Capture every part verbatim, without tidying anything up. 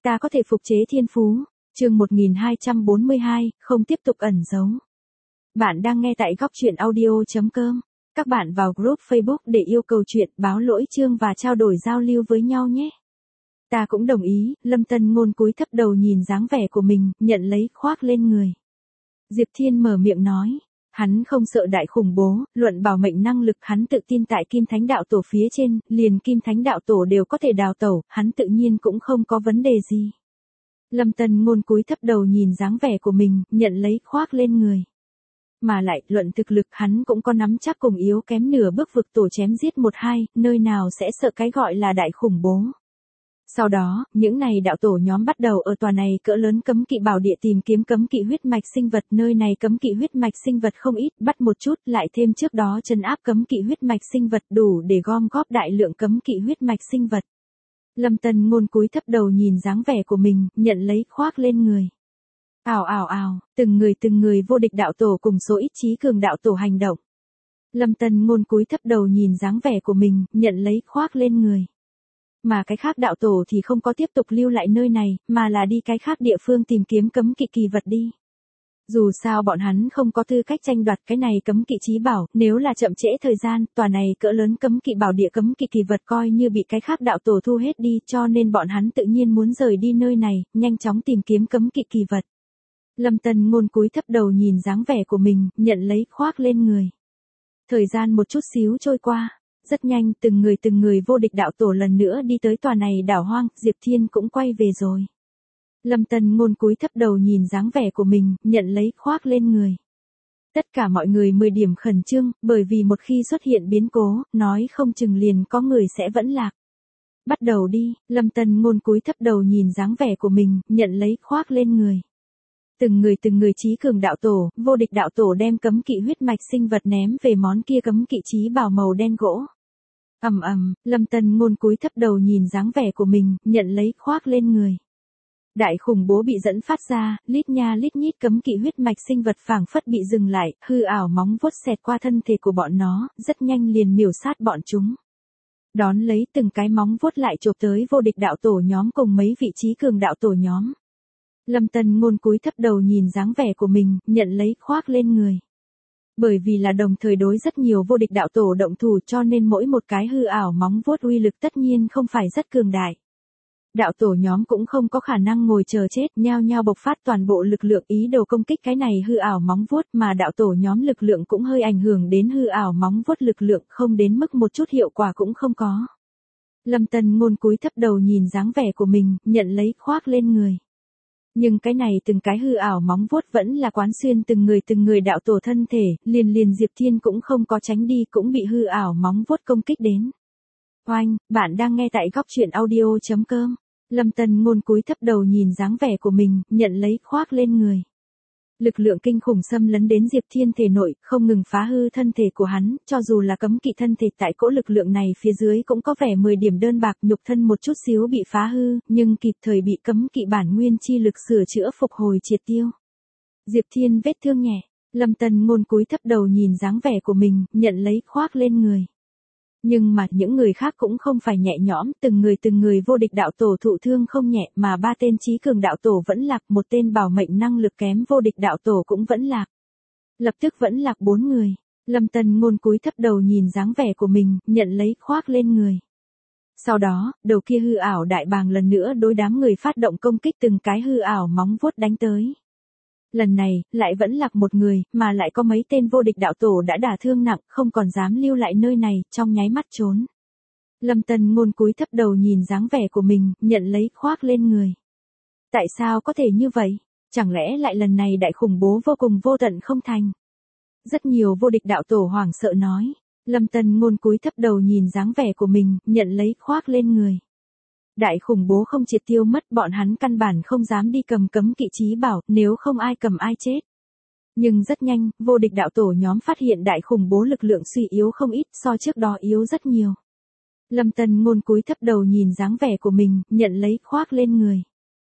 Ta có thể phục chế thiên phú. Chương một nghìn hai trăm bốn mươi hai, không tiếp tục ẩn giấu. Bạn đang nghe tại góc truyện audio chấm com. Các bạn vào group Facebook để yêu cầu chuyện, báo lỗi chương và trao đổi giao lưu với nhau nhé. Ta cũng đồng ý. Lâm Tân Ngôn cúi thấp đầu nhìn dáng vẻ của mình, nhận lấy khoác lên người. Diệp Thiên mở miệng nói. Hắn không sợ đại khủng bố, luận bảo mệnh năng lực hắn tự tin tại Kim Thánh Đạo Tổ phía trên, liền Kim Thánh Đạo Tổ đều có thể đào tẩu, hắn tự nhiên cũng không có vấn đề gì. Lâm Tân Ngôn cúi thấp đầu nhìn dáng vẻ của mình, nhận lấy khoác lên người. Mà lại, luận thực lực hắn cũng có nắm chắc cùng yếu kém nửa bước vực tổ chém giết một hai, nơi nào sẽ sợ cái gọi là đại khủng bố. Sau đó, những này đạo tổ nhóm bắt đầu ở tòa này cỡ lớn cấm kỵ bảo địa tìm kiếm cấm kỵ huyết mạch sinh vật, nơi này cấm kỵ huyết mạch sinh vật không ít, bắt một chút, lại thêm trước đó trấn áp cấm kỵ huyết mạch sinh vật đủ để gom góp đại lượng cấm kỵ huyết mạch sinh vật. Lâm Tân Ngôn cúi thấp đầu nhìn dáng vẻ của mình, nhận lấy khoác lên người. Ào ào ào, từng người từng người vô địch đạo tổ cùng số ít trí cường đạo tổ hành động. Lâm Tân Ngôn cúi thấp đầu nhìn dáng vẻ của mình, nhận lấy khoác lên người. Mà cái khác đạo tổ thì không có tiếp tục lưu lại nơi này, mà là đi cái khác địa phương tìm kiếm cấm kỵ kỳ vật đi. Dù sao bọn hắn không có tư cách tranh đoạt cái này cấm kỵ chí bảo, nếu là chậm trễ thời gian, tòa này cỡ lớn cấm kỵ bảo địa cấm kỵ kỳ vật coi như bị cái khác đạo tổ thu hết đi, cho nên bọn hắn tự nhiên muốn rời đi nơi này, nhanh chóng tìm kiếm cấm kỵ kỳ vật. Lâm Tân Ngôn cúi thấp đầu nhìn dáng vẻ của mình, nhận lấy khoác lên người. Thời gian một chút xíu trôi qua. Rất nhanh, từng người từng người vô địch đạo tổ lần nữa đi tới tòa này đảo hoang, Diệp Thiên cũng quay về rồi. Lâm Tân Ngôn cúi thấp đầu nhìn dáng vẻ của mình, nhận lấy khoác lên người. Tất cả mọi người mười điểm khẩn trương, bởi vì một khi xuất hiện biến cố, nói không chừng liền có người sẽ vẫn lạc. Bắt đầu đi, Lâm Tân Ngôn cúi thấp đầu nhìn dáng vẻ của mình, nhận lấy khoác lên người. Từng người từng người trí cường đạo tổ, vô địch đạo tổ đem cấm kỵ huyết mạch sinh vật ném về món kia cấm kỵ chí bảo màu đen gỗ. Ầm ầm, Lâm Tân Ngôn cúi thấp đầu nhìn dáng vẻ của mình, nhận lấy khoác lên người. Đại khủng bố bị dẫn phát ra, lít nha lít nhít cấm kỵ huyết mạch sinh vật phảng phất bị dừng lại, hư ảo móng vuốt xẹt qua thân thể của bọn nó, rất nhanh liền miểu sát bọn chúng. Đón lấy từng cái móng vuốt lại chộp tới vô địch đạo tổ nhóm cùng mấy vị trí cường đạo tổ nhóm. Lâm Tân Ngôn cúi thấp đầu nhìn dáng vẻ của mình, nhận lấy khoác lên người. Bởi vì là đồng thời đối rất nhiều vô địch đạo tổ động thủ cho nên mỗi một cái hư ảo móng vuốt uy lực tất nhiên không phải rất cường đại. Đạo tổ nhóm cũng không có khả năng ngồi chờ chết, nhao nhao bộc phát toàn bộ lực lượng ý đồ công kích cái này hư ảo móng vuốt, mà đạo tổ nhóm lực lượng cũng hơi ảnh hưởng đến hư ảo móng vuốt lực lượng, không đến mức một chút hiệu quả cũng không có. Lâm Tân Ngôn cúi thấp đầu nhìn dáng vẻ của mình, nhận lấy khoác lên người. Nhưng cái này từng cái hư ảo móng vuốt vẫn là quán xuyên từng người từng người đạo tổ thân thể, liền liền Diệp Thiên cũng không có tránh đi, cũng bị hư ảo móng vuốt công kích đến. Oanh, bạn đang nghe tại góc truyện audio chấm com. Lâm Tân Ngôn cúi thấp đầu nhìn dáng vẻ của mình, nhận lấy khoác lên người. Lực lượng kinh khủng xâm lấn đến Diệp Thiên thể nội, không ngừng phá hư thân thể của hắn, cho dù là cấm kỵ thân thể tại cỗ lực lượng này phía dưới cũng có vẻ mười điểm đơn bạc, nhục thân một chút xíu bị phá hư, nhưng kịp thời bị cấm kỵ bản nguyên chi lực sửa chữa phục hồi triệt tiêu. Diệp Thiên vết thương nhẹ, Lâm Tân Ngôn cúi thấp đầu nhìn dáng vẻ của mình, nhận lấy khoác lên người. Nhưng mà những người khác cũng không phải nhẹ nhõm, từng người từng người vô địch đạo tổ thụ thương không nhẹ, mà ba tên trí cường đạo tổ vẫn lạc, một tên bảo mệnh năng lực kém vô địch đạo tổ cũng vẫn lạc. Lập tức vẫn lạc bốn người. Lâm Tân Ngôn cúi thấp đầu nhìn dáng vẻ của mình, nhận lấy khoác lên người. Sau đó, đầu kia hư ảo đại bàng lần nữa đối đám người phát động công kích, từng cái hư ảo móng vuốt đánh tới. Lần này, lại vẫn lạc một người, mà lại có mấy tên vô địch đạo tổ đã đả thương nặng, không còn dám lưu lại nơi này, trong nháy mắt trốn. Lâm Tân Ngôn cúi thấp đầu nhìn dáng vẻ của mình, nhận lấy khoác lên người. Tại sao có thể như vậy? Chẳng lẽ lại lần này đại khủng bố vô cùng vô tận không thành? Rất nhiều vô địch đạo tổ hoảng sợ nói. Lâm Tân Ngôn cúi thấp đầu nhìn dáng vẻ của mình, nhận lấy khoác lên người. Đại khủng bố không triệt tiêu mất, bọn hắn căn bản không dám đi cầm cấm kỵ chí bảo, nếu không ai cầm ai chết. Nhưng rất nhanh, vô địch đạo tổ nhóm phát hiện đại khủng bố lực lượng suy yếu không ít, so trước đó yếu rất nhiều. Lâm Tân Ngôn cúi thấp đầu nhìn dáng vẻ của mình, nhận lấy khoác lên người.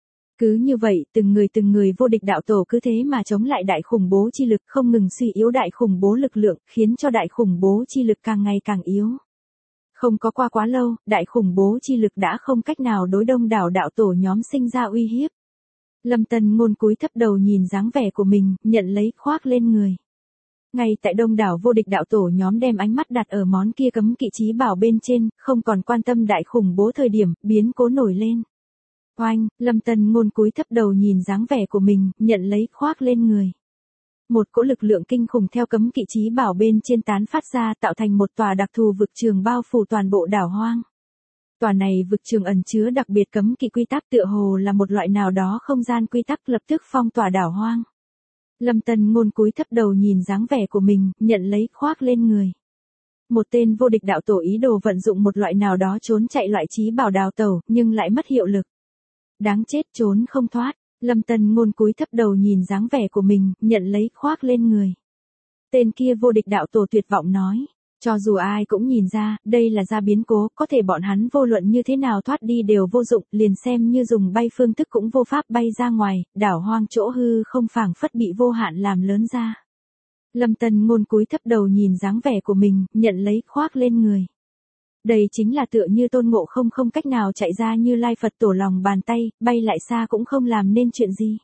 Cứ như vậy, từng người từng người vô địch đạo tổ cứ thế mà chống lại đại khủng bố chi lực, không ngừng suy yếu đại khủng bố lực lượng, khiến cho đại khủng bố chi lực càng ngày càng yếu. Không có qua quá lâu, đại khủng bố chi lực đã không cách nào đối đông đảo đạo tổ nhóm sinh ra uy hiếp. Lâm Tân Ngôn cúi thấp đầu nhìn dáng vẻ của mình, nhận lấy khoác lên người. Ngay tại đông đảo vô địch đạo tổ nhóm đem ánh mắt đặt ở món kia cấm kỵ chí bảo bên trên, không còn quan tâm đại khủng bố thời điểm, biến cố nổi lên. Oanh, Lâm Tân Ngôn cúi thấp đầu nhìn dáng vẻ của mình, nhận lấy khoác lên người. Một cỗ lực lượng kinh khủng theo cấm kỵ chí bảo bên trên tán phát ra tạo thành một tòa đặc thù vực trường bao phủ toàn bộ đảo hoang. Tòa này vực trường ẩn chứa đặc biệt cấm kỵ quy tắc tựa hồ là một loại nào đó không gian quy tắc lập tức phong tỏa đảo hoang. Lâm Tân Ngôn cúi thấp đầu nhìn dáng vẻ của mình, nhận lấy khoác lên người. Một tên vô địch đạo tổ ý đồ vận dụng một loại nào đó trốn chạy loại chí bảo đào tẩu, nhưng lại mất hiệu lực. Đáng chết, trốn không thoát. Lâm Tân Ngôn cúi thấp đầu nhìn dáng vẻ của mình, nhận lấy khoác lên người. Tên kia vô địch đạo tổ tuyệt vọng nói, cho dù ai cũng nhìn ra, đây là ra biến cố, có thể bọn hắn vô luận như thế nào thoát đi đều vô dụng, liền xem như dùng bay phương thức cũng vô pháp bay ra ngoài, đảo hoang chỗ hư không phảng phất bị vô hạn làm lớn ra. Lâm Tân Ngôn cúi thấp đầu nhìn dáng vẻ của mình, nhận lấy khoác lên người. Đây chính là tựa như Tôn Ngộ Không không cách nào chạy ra Như Lai Phật tổ lòng bàn tay, bay lại xa cũng không làm nên chuyện gì.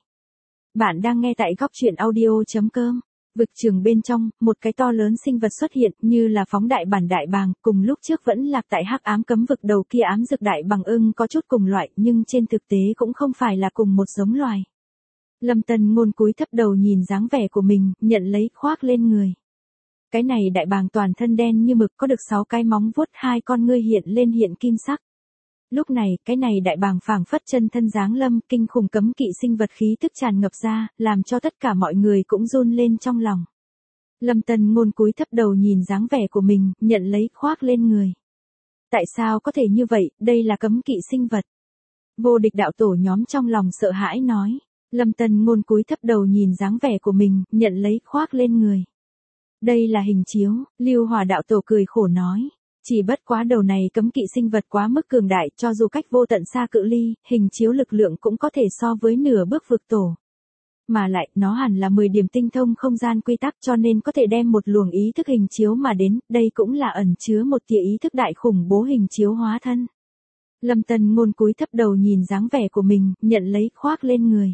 Bạn đang nghe tại góc truyện audio chấm com. Vực trường bên trong, một cái to lớn sinh vật xuất hiện, như là phóng đại bản đại bàng, cùng lúc trước vẫn lạc tại hắc ám cấm vực đầu kia ám dược đại bằng ưng có chút cùng loại, nhưng trên thực tế cũng không phải là cùng một giống loài. Lâm Tân Ngôn cúi thấp đầu nhìn dáng vẻ của mình, nhận lấy khoác lên người. Cái này đại bàng toàn thân đen như mực, có được sáu cái móng vuốt, hai con ngươi hiện lên hiện kim sắc. Lúc này, cái này đại bàng phảng phất chân thân giáng lâm, kinh khủng cấm kỵ sinh vật khí tức tràn ngập ra, làm cho tất cả mọi người cũng run lên trong lòng. Lâm Tân Ngôn cúi thấp đầu nhìn dáng vẻ của mình, nhận lấy khoác lên người. Tại sao có thể như vậy, đây là cấm kỵ sinh vật. Vô địch đạo tổ nhóm trong lòng sợ hãi nói. Lâm Tân Ngôn cúi thấp đầu nhìn dáng vẻ của mình, nhận lấy khoác lên người. Đây là hình chiếu, Lưu Hỏa đạo tổ cười khổ nói. Chỉ bất quá đầu này cấm kỵ sinh vật quá mức cường đại, cho dù cách vô tận xa cự ly, hình chiếu lực lượng cũng có thể so với nửa bước vực tổ. Mà lại, nó hẳn là mười điểm tinh thông không gian quy tắc cho nên có thể đem một luồng ý thức hình chiếu mà đến, đây cũng là ẩn chứa một tia ý thức đại khủng bố hình chiếu hóa thân. Lâm Tân Ngôn cúi thấp đầu nhìn dáng vẻ của mình, nhận lấy khoác lên người.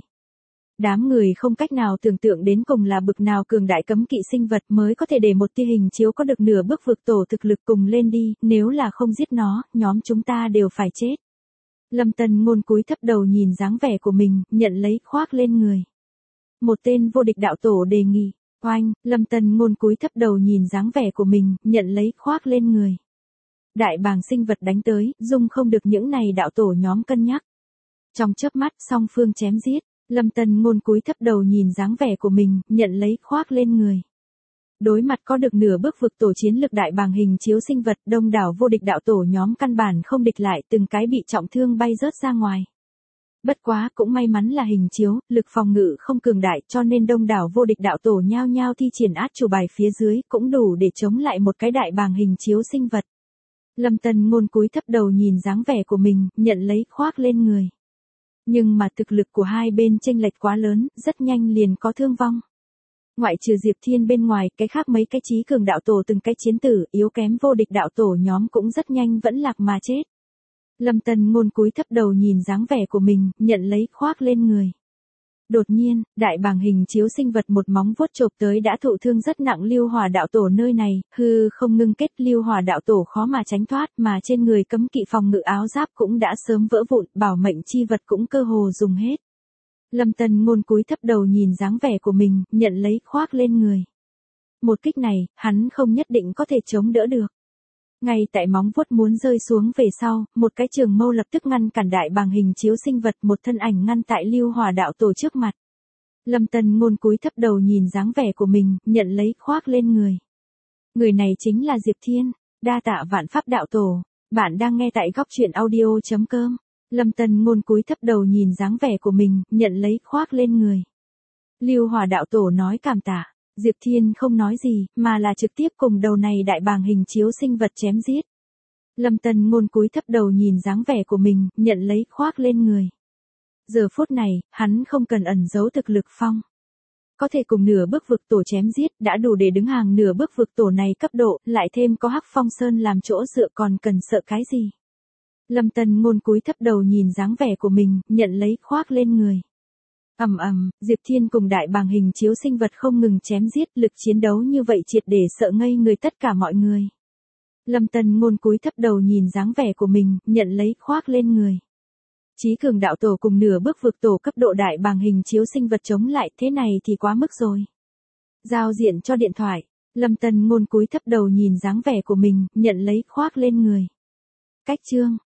Đám người không cách nào tưởng tượng đến cùng là bực nào cường đại cấm kỵ sinh vật mới có thể để một tia hình chiếu có được nửa bước vực tổ thực lực cùng lên đi, nếu là không giết nó, nhóm chúng ta đều phải chết. Lâm Tân Ngôn cúi thấp đầu nhìn dáng vẻ của mình, nhận lấy khoác lên người. Một tên vô địch đạo tổ đề nghị, oanh, Lâm Tân Ngôn cúi thấp đầu nhìn dáng vẻ của mình, nhận lấy khoác lên người. Đại bàng sinh vật đánh tới, dung không được những này đạo tổ nhóm cân nhắc. Trong chớp mắt, song phương chém giết. Lâm Tân Ngôn cúi thấp đầu nhìn dáng vẻ của mình, nhận lấy khoác lên người. Đối mặt có được nửa bước vực tổ chiến lực đại bàng hình chiếu sinh vật, đông đảo vô địch đạo tổ nhóm căn bản không địch lại, từng cái bị trọng thương bay rớt ra ngoài. Bất quá, cũng may mắn là hình chiếu, lực phòng ngự không cường đại cho nên đông đảo vô địch đạo tổ nhao nhao thi triển át chủ bài phía dưới, cũng đủ để chống lại một cái đại bàng hình chiếu sinh vật. Lâm Tân Ngôn cúi thấp đầu nhìn dáng vẻ của mình, nhận lấy khoác lên người. Nhưng mà thực lực của hai bên chênh lệch quá lớn, rất nhanh liền có thương vong. Ngoại trừ Diệp Thiên bên ngoài, cái khác mấy cái chí cường đạo tổ từng cái chiến tử, yếu kém vô địch đạo tổ nhóm cũng rất nhanh vẫn lạc mà chết. Lâm Tân Ngôn cúi thấp đầu nhìn dáng vẻ của mình, nhận lấy khoác lên người. Đột nhiên, đại bàng hình chiếu sinh vật một móng vuốt chộp tới đã thụ thương rất nặng Lưu Hỏa đạo tổ nơi này, hư không ngưng kết Lưu Hỏa đạo tổ khó mà tránh thoát, mà trên người cấm kỵ phòng ngự áo giáp cũng đã sớm vỡ vụn, bảo mệnh chi vật cũng cơ hồ dùng hết. Lâm Tân Ngôn cúi thấp đầu nhìn dáng vẻ của mình, nhận lấy khoác lên người. Một kích này, hắn không nhất định có thể chống đỡ được. Ngay tại móng vuốt muốn rơi xuống về sau, một cái trường mâu lập tức ngăn cản đại bàng hình chiếu sinh vật, một thân ảnh ngăn tại Lưu Hỏa đạo tổ trước mặt. Lâm Tân Ngôn cúi thấp đầu nhìn dáng vẻ của mình, nhận lấy khoác lên người. Người này chính là Diệp Thiên, đa tạ vạn pháp đạo tổ. Bạn đang nghe tại góc truyện audio chấm com. Lâm Tân Ngôn cúi thấp đầu nhìn dáng vẻ của mình, nhận lấy khoác lên người. Lưu Hỏa đạo tổ nói cảm tạ. Diệp Thiên không nói gì, mà là trực tiếp cùng đầu này đại bàng hình chiếu sinh vật chém giết. Lâm Tân Ngôn cúi thấp đầu nhìn dáng vẻ của mình, nhận lấy khoác lên người. Giờ phút này, hắn không cần ẩn giấu thực lực phong. Có thể cùng nửa bước vực tổ chém giết đã đủ để đứng hàng nửa bước vực tổ này cấp độ, lại thêm có Hắc Phong Sơn làm chỗ dựa còn cần sợ cái gì. Lâm Tân Ngôn cúi thấp đầu nhìn dáng vẻ của mình, nhận lấy khoác lên người. Ầm ầm, Diệp Thiên cùng đại bàng hình chiếu sinh vật không ngừng chém giết, lực chiến đấu như vậy triệt để sợ ngây người tất cả mọi người. Lâm Tân Ngôn cúi thấp đầu nhìn dáng vẻ của mình, nhận lấy khoác lên người. Chí Cường đạo tổ cùng nửa bước vực tổ cấp độ đại bàng hình chiếu sinh vật chống lại, thế này thì quá mức rồi. Giao diện cho điện thoại, Lâm Tân Ngôn cúi thấp đầu nhìn dáng vẻ của mình, nhận lấy khoác lên người. Cách chương